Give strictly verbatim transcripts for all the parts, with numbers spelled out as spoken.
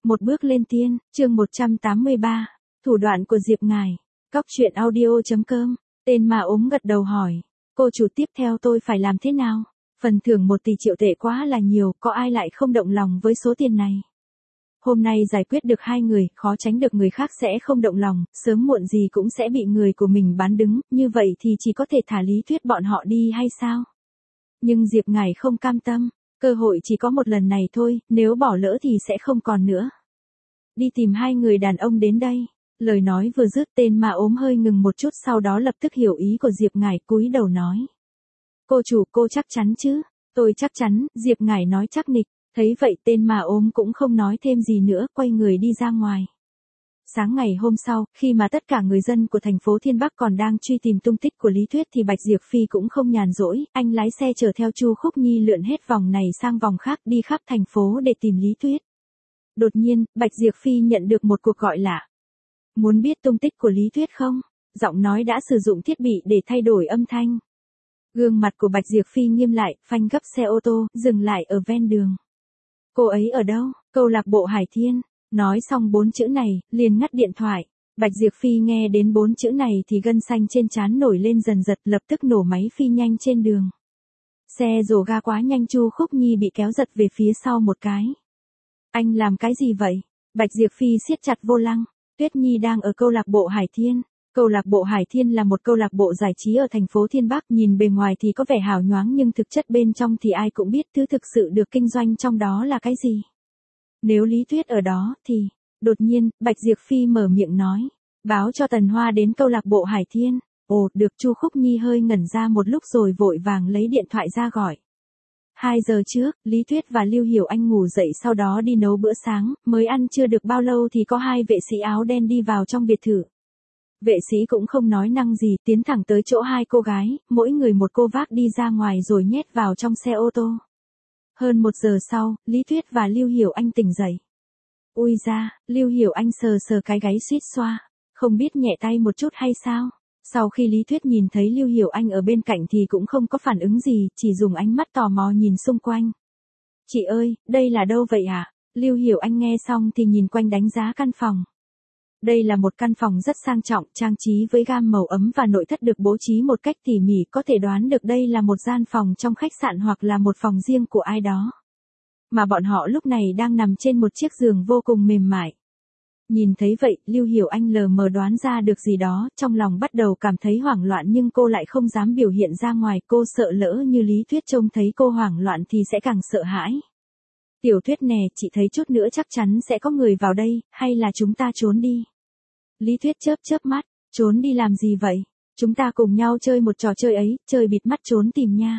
Một bước lên tiên, chương một trăm tám mươi ba, thủ đoạn của Diệp Ngải. Cóc truyện audio.com, tên mà ốm gật đầu hỏi, cô chủ tiếp theo tôi phải làm thế nào? Phần thưởng một tỷ triệu tệ quá là nhiều, có ai lại không động lòng với số tiền này? Hôm nay giải quyết được hai người, khó tránh được người khác sẽ không động lòng, sớm muộn gì cũng sẽ bị người của mình bán đứng, như vậy thì chỉ có thể thả Lý Tuyết bọn họ đi hay sao? Nhưng Diệp Ngải không cam tâm, cơ hội chỉ có một lần này thôi, nếu bỏ lỡ thì sẽ không còn nữa. Đi tìm hai người đàn ông đến đây. Lời nói vừa dứt, tên mà ốm hơi ngừng một chút, sau đó lập tức hiểu ý của Diệp Ngải, cúi đầu nói. Cô chủ, cô chắc chắn chứ? Tôi chắc chắn, Diệp Ngải nói chắc nịch. Thấy vậy tên mà ốm cũng không nói thêm gì nữa, quay người đi ra ngoài. Sáng ngày hôm sau, khi mà tất cả người dân của thành phố Thiên Bắc còn đang truy tìm tung tích của Lý Tuyết thì Bạch Diệp Phi cũng không nhàn rỗi, anh lái xe chở theo Chu Khúc Nhi lượn hết vòng này sang vòng khác, đi khắp thành phố để tìm Lý Tuyết. Đột nhiên, Bạch Diệp Phi nhận được một cuộc gọi lạ. Muốn biết tung tích của Lý Tuyết không? Giọng nói đã sử dụng thiết bị để thay đổi âm thanh. Gương mặt của Bạch Diệp Phi nghiêm lại, phanh gấp xe ô tô, dừng lại ở ven đường. Cô ấy ở đâu? Câu lạc bộ Hải Thiên. Nói xong bốn chữ này, liền ngắt điện thoại. Bạch Diệp Phi nghe đến bốn chữ này thì gân xanh trên trán nổi lên dần dật, lập tức nổ máy phi nhanh trên đường. Xe rồ ga quá nhanh, Chu Khúc Nhi bị kéo giật về phía sau một cái. Anh làm cái gì vậy? Bạch Diệp Phi siết chặt vô lăng. Tuyết Nhi đang ở câu lạc bộ Hải Thiên. Câu lạc bộ Hải Thiên là một câu lạc bộ giải trí ở thành phố Thiên Bắc, nhìn bề ngoài thì có vẻ hào nhoáng nhưng thực chất bên trong thì ai cũng biết thứ thực sự được kinh doanh trong đó là cái gì. Nếu Lý Tuyết ở đó thì, đột nhiên, Bạch Diệp Phi mở miệng nói, báo cho Tần Hoa đến câu lạc bộ Hải Thiên. Ồ, được. Chu Khúc Nhi hơi ngẩn ra một lúc rồi vội vàng lấy điện thoại ra gọi. Hai giờ trước, Lý Tuyết và Lưu Hiểu Anh ngủ dậy sau đó đi nấu bữa sáng, mới ăn chưa được bao lâu thì có hai vệ sĩ áo đen đi vào trong biệt thự. Vệ sĩ cũng không nói năng gì, tiến thẳng tới chỗ hai cô gái, mỗi người một cô vác đi ra ngoài rồi nhét vào trong xe ô tô. Hơn một giờ sau, Lý Tuyết và Lưu Hiểu Anh tỉnh dậy. Ui da, Lưu Hiểu Anh sờ sờ cái gáy suýt xoa, không biết nhẹ tay một chút hay sao? Sau khi Lý Tuyết nhìn thấy Lưu Hiểu Anh ở bên cạnh thì cũng không có phản ứng gì, chỉ dùng ánh mắt tò mò nhìn xung quanh. Chị ơi, đây là đâu vậy ạ? À? Lưu Hiểu Anh nghe xong thì nhìn quanh đánh giá căn phòng. Đây là một căn phòng rất sang trọng, trang trí với gam màu ấm và nội thất được bố trí một cách tỉ mỉ, có thể đoán được đây là một gian phòng trong khách sạn hoặc là một phòng riêng của ai đó. Mà bọn họ lúc này đang nằm trên một chiếc giường vô cùng mềm mại. Nhìn thấy vậy, Lưu Hiểu Anh lờ mờ đoán ra được gì đó, trong lòng bắt đầu cảm thấy hoảng loạn nhưng cô lại không dám biểu hiện ra ngoài, cô sợ lỡ như Lý Tuyết trông thấy cô hoảng loạn thì sẽ càng sợ hãi. Tiểu Tuyết nè, chị thấy chút nữa chắc chắn sẽ có người vào đây, hay là chúng ta trốn đi? Lý Tuyết chớp chớp mắt, trốn đi làm gì vậy? Chúng ta cùng nhau chơi một trò chơi ấy, chơi bịt mắt trốn tìm nha.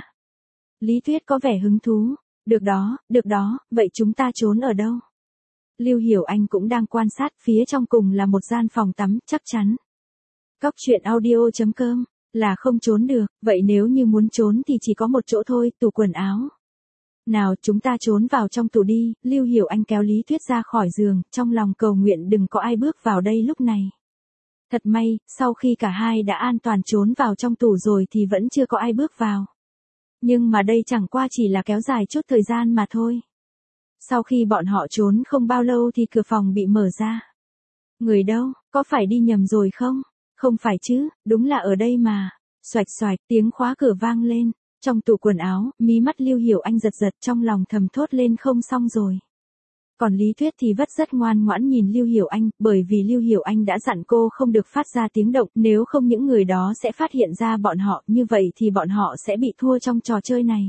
Lý Tuyết có vẻ hứng thú, được đó, được đó, vậy chúng ta trốn ở đâu? Lưu Hiểu Anh cũng đang quan sát, phía trong cùng là một gian phòng tắm, chắc chắn. Cóc truyện audio.com, là không trốn được, vậy nếu như muốn trốn thì chỉ có một chỗ thôi, tủ quần áo. Nào, chúng ta trốn vào trong tủ đi. Lưu Hiểu Anh kéo Lý Tuyết ra khỏi giường, trong lòng cầu nguyện đừng có ai bước vào đây lúc này. Thật may, sau khi cả hai đã an toàn trốn vào trong tủ rồi thì vẫn chưa có ai bước vào. Nhưng mà đây chẳng qua chỉ là kéo dài chút thời gian mà thôi. Sau khi bọn họ trốn không bao lâu thì cửa phòng bị mở ra. Người đâu, có phải đi nhầm rồi không? Không phải chứ, đúng là ở đây mà. Xoạch xoạch, tiếng khóa cửa vang lên. Trong tủ quần áo, mí mắt Lưu Hiểu Anh giật giật, trong lòng thầm thốt lên không xong rồi. Còn Lý Tuyết thì vất rất ngoan ngoãn nhìn Lưu Hiểu Anh, bởi vì Lưu Hiểu Anh đã dặn cô không được phát ra tiếng động, nếu không những người đó sẽ phát hiện ra bọn họ, như vậy thì bọn họ sẽ bị thua trong trò chơi này.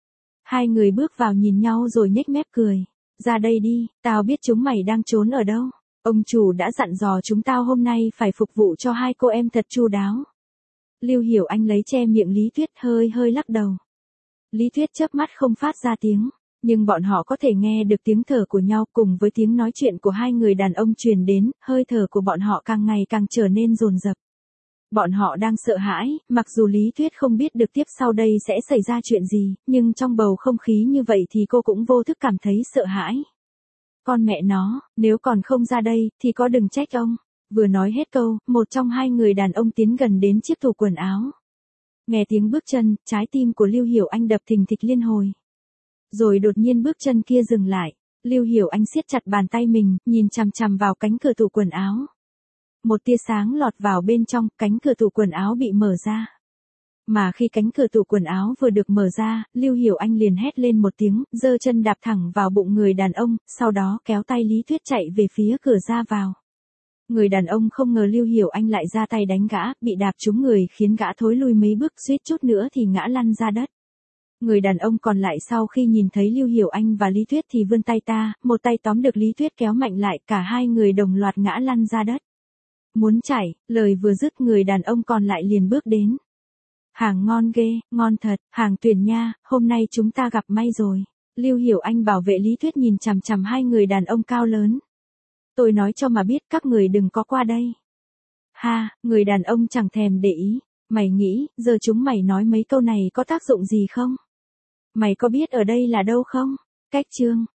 Hai người bước vào nhìn nhau rồi nhếch mép cười. Ra đây đi, tao biết chúng mày đang trốn ở đâu. Ông chủ đã dặn dò chúng tao hôm nay phải phục vụ cho hai cô em thật chu đáo. Lưu Hiểu Anh lấy che miệng Lý Tuyết, hơi hơi lắc đầu. Lý Tuyết chớp mắt không phát ra tiếng, nhưng bọn họ có thể nghe được tiếng thở của nhau cùng với tiếng nói chuyện của hai người đàn ông truyền đến, hơi thở của bọn họ càng ngày càng trở nên dồn dập. Bọn họ đang sợ hãi, mặc dù Lý Tuyết không biết được tiếp sau đây sẽ xảy ra chuyện gì, nhưng trong bầu không khí như vậy thì cô cũng vô thức cảm thấy sợ hãi. Con mẹ nó, nếu còn không ra đây, thì có đừng trách ông. Vừa nói hết câu, một trong hai người đàn ông tiến gần đến chiếc tủ quần áo. Nghe tiếng bước chân, trái tim của Lưu Hiểu Anh đập thình thịch liên hồi. Rồi đột nhiên bước chân kia dừng lại, Lưu Hiểu Anh siết chặt bàn tay mình, nhìn chằm chằm vào cánh cửa tủ quần áo. Một tia sáng lọt vào bên trong, cánh cửa tủ quần áo bị mở ra. Mà khi cánh cửa tủ quần áo vừa được mở ra, Lưu Hiểu Anh liền hét lên một tiếng, giơ chân đạp thẳng vào bụng người đàn ông, sau đó kéo tay Lý Tuyết chạy về phía cửa ra vào. Người đàn ông không ngờ Lưu Hiểu Anh lại ra tay đánh gã, bị đạp trúng người khiến gã thối lui mấy bước, suýt chút nữa thì ngã lăn ra đất. Người đàn ông còn lại sau khi nhìn thấy Lưu Hiểu Anh và Lý Tuyết thì vươn tay ta, một tay tóm được Lý Tuyết kéo mạnh lại, cả hai người đồng loạt ngã lăn ra đất. Muốn chạy, lời vừa dứt người đàn ông còn lại liền bước đến. Hàng ngon ghê, ngon thật, hàng tuyển nha, hôm nay chúng ta gặp may rồi. Lưu Hiểu Anh bảo vệ Lý Tuyết nhìn chằm chằm hai người đàn ông cao lớn. Tôi nói cho mà biết các người đừng có qua đây. Ha, người đàn ông chẳng thèm để ý. Mày nghĩ, giờ chúng mày nói mấy câu này có tác dụng gì không? Mày có biết ở đây là đâu không? Cách chương.